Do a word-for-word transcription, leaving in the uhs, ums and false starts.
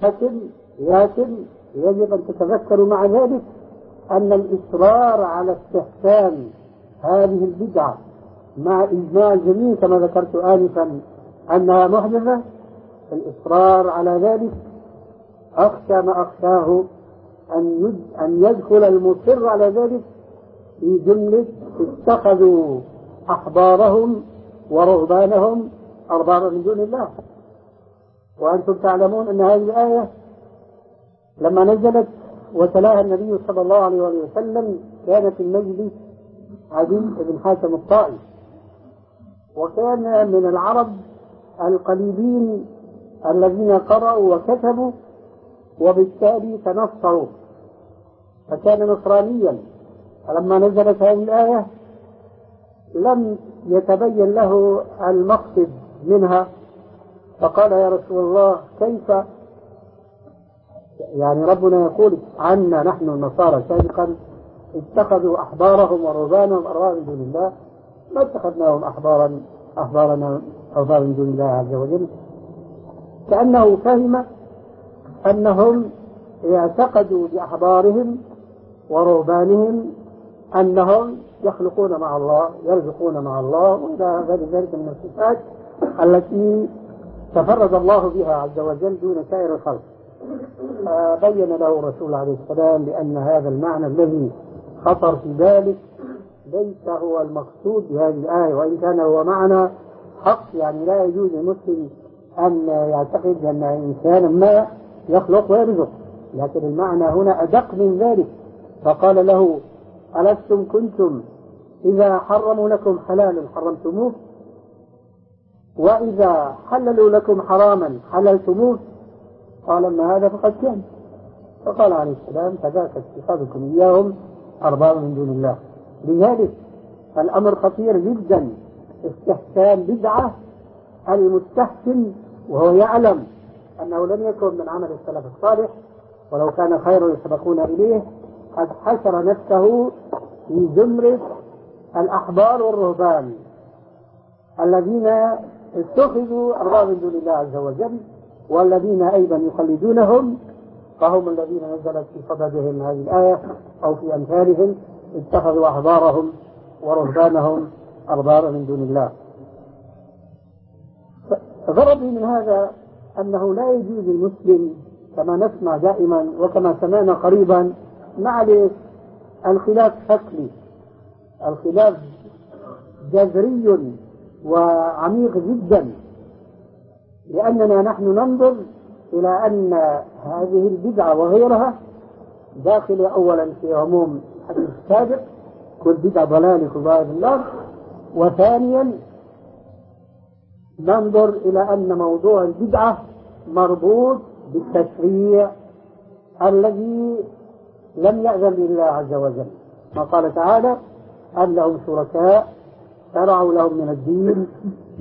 لكن لكن يجب أن تتذكروا مع ذلك أن الإصرار على استحسان هذه البدعة مع إجماع الجميع كما ذكرت آنفا أنها محدثة، الإصرار على ذلك أخشى ما أخشاه أن أن يدخل المصر على ذلك في جملة اتخذوا أحبارهم ورهبانهم أربابا من دون الله. وأنتم تعلمون أن هذه الآية لما نزلت وتلاها النبي صلى الله عليه وسلم كان في المجلس عدي بن حاتم الطائي، وكان من العرب القليلين الذين قرأوا وكتبوا وبالتالي تنصروا، فكان نصرانيا. فلما نزلت هذه الآية لم يتبين له المقصد منها، فقال يا رسول الله كيف يعني ربنا يقول عنا نحن النصارى سابقا اتخذوا أحبارهم ورهبانهم أربابا من دون الله، ما اتخذناهم أحبارا أحبارنا أربابا من دون الله عز وجل، كأنه فهم أنهم يعتقدوا بأحبارهم ورهبانهم أنهم يخلقون مع الله يرزقون مع الله وإلى غير ذلك من الصفات التي تفرد الله بها عز وجل دون سائر الخلق. بين له الرسول عليه السلام بأن هذا المعنى الذي خطر في ذلك ليس هو المقصود بهذه الآية، وإن كان هو معنى حق، يعني لا يجوز للمسلم أن يعتقد أن إنسانا ما يخلق ويرزق، لكن المعنى هنا أدق من ذلك. فقال له ألستم كنتم إذا حرموا لكم حلالا حرمتموه وإذا حللوا لكم حراما حللتموه؟ قال أما هذا فقد كان. فقال عليه السلام فذاك اتخاذكم إياهم أربابا من دون الله. لذلك الأمر خطير جدا، استحسان بدعة المستحسن وهو يعلم أنه لم يكن من عمل السلف الصالح ولو كان خيرا يسبقون إليه، قد حشر نفسه في زمرة الأحبار والرهبان الذين اتخذوا أربابا من دون الله عز وجل، والذين أيضا يقلدونهم فهم الذين نزلت في صددهم هذه الآية أو في أمثالهم اتخذوا أحبارهم ورهبانهم أربابا من دون الله. غرضي من هذا أنه لا يجوز للمسلم كما نسمع دائما وكما سمعنا قريبا معلش الخلاف شكلي، الخلاف جذري وعميق جدا، لأننا نحن ننظر إلى أن هذه البدعة وغيرها داخل أولا في عموم الحديث السابق كل بدعة ضلالة كبائر النار، وثانيا ننظر إلى أن موضوع البدعة مربوط بالتشريع الذي لم يأذن لله عز وجل، ما قال تعالى أم لهم شركاء شرعوا لهم من الدين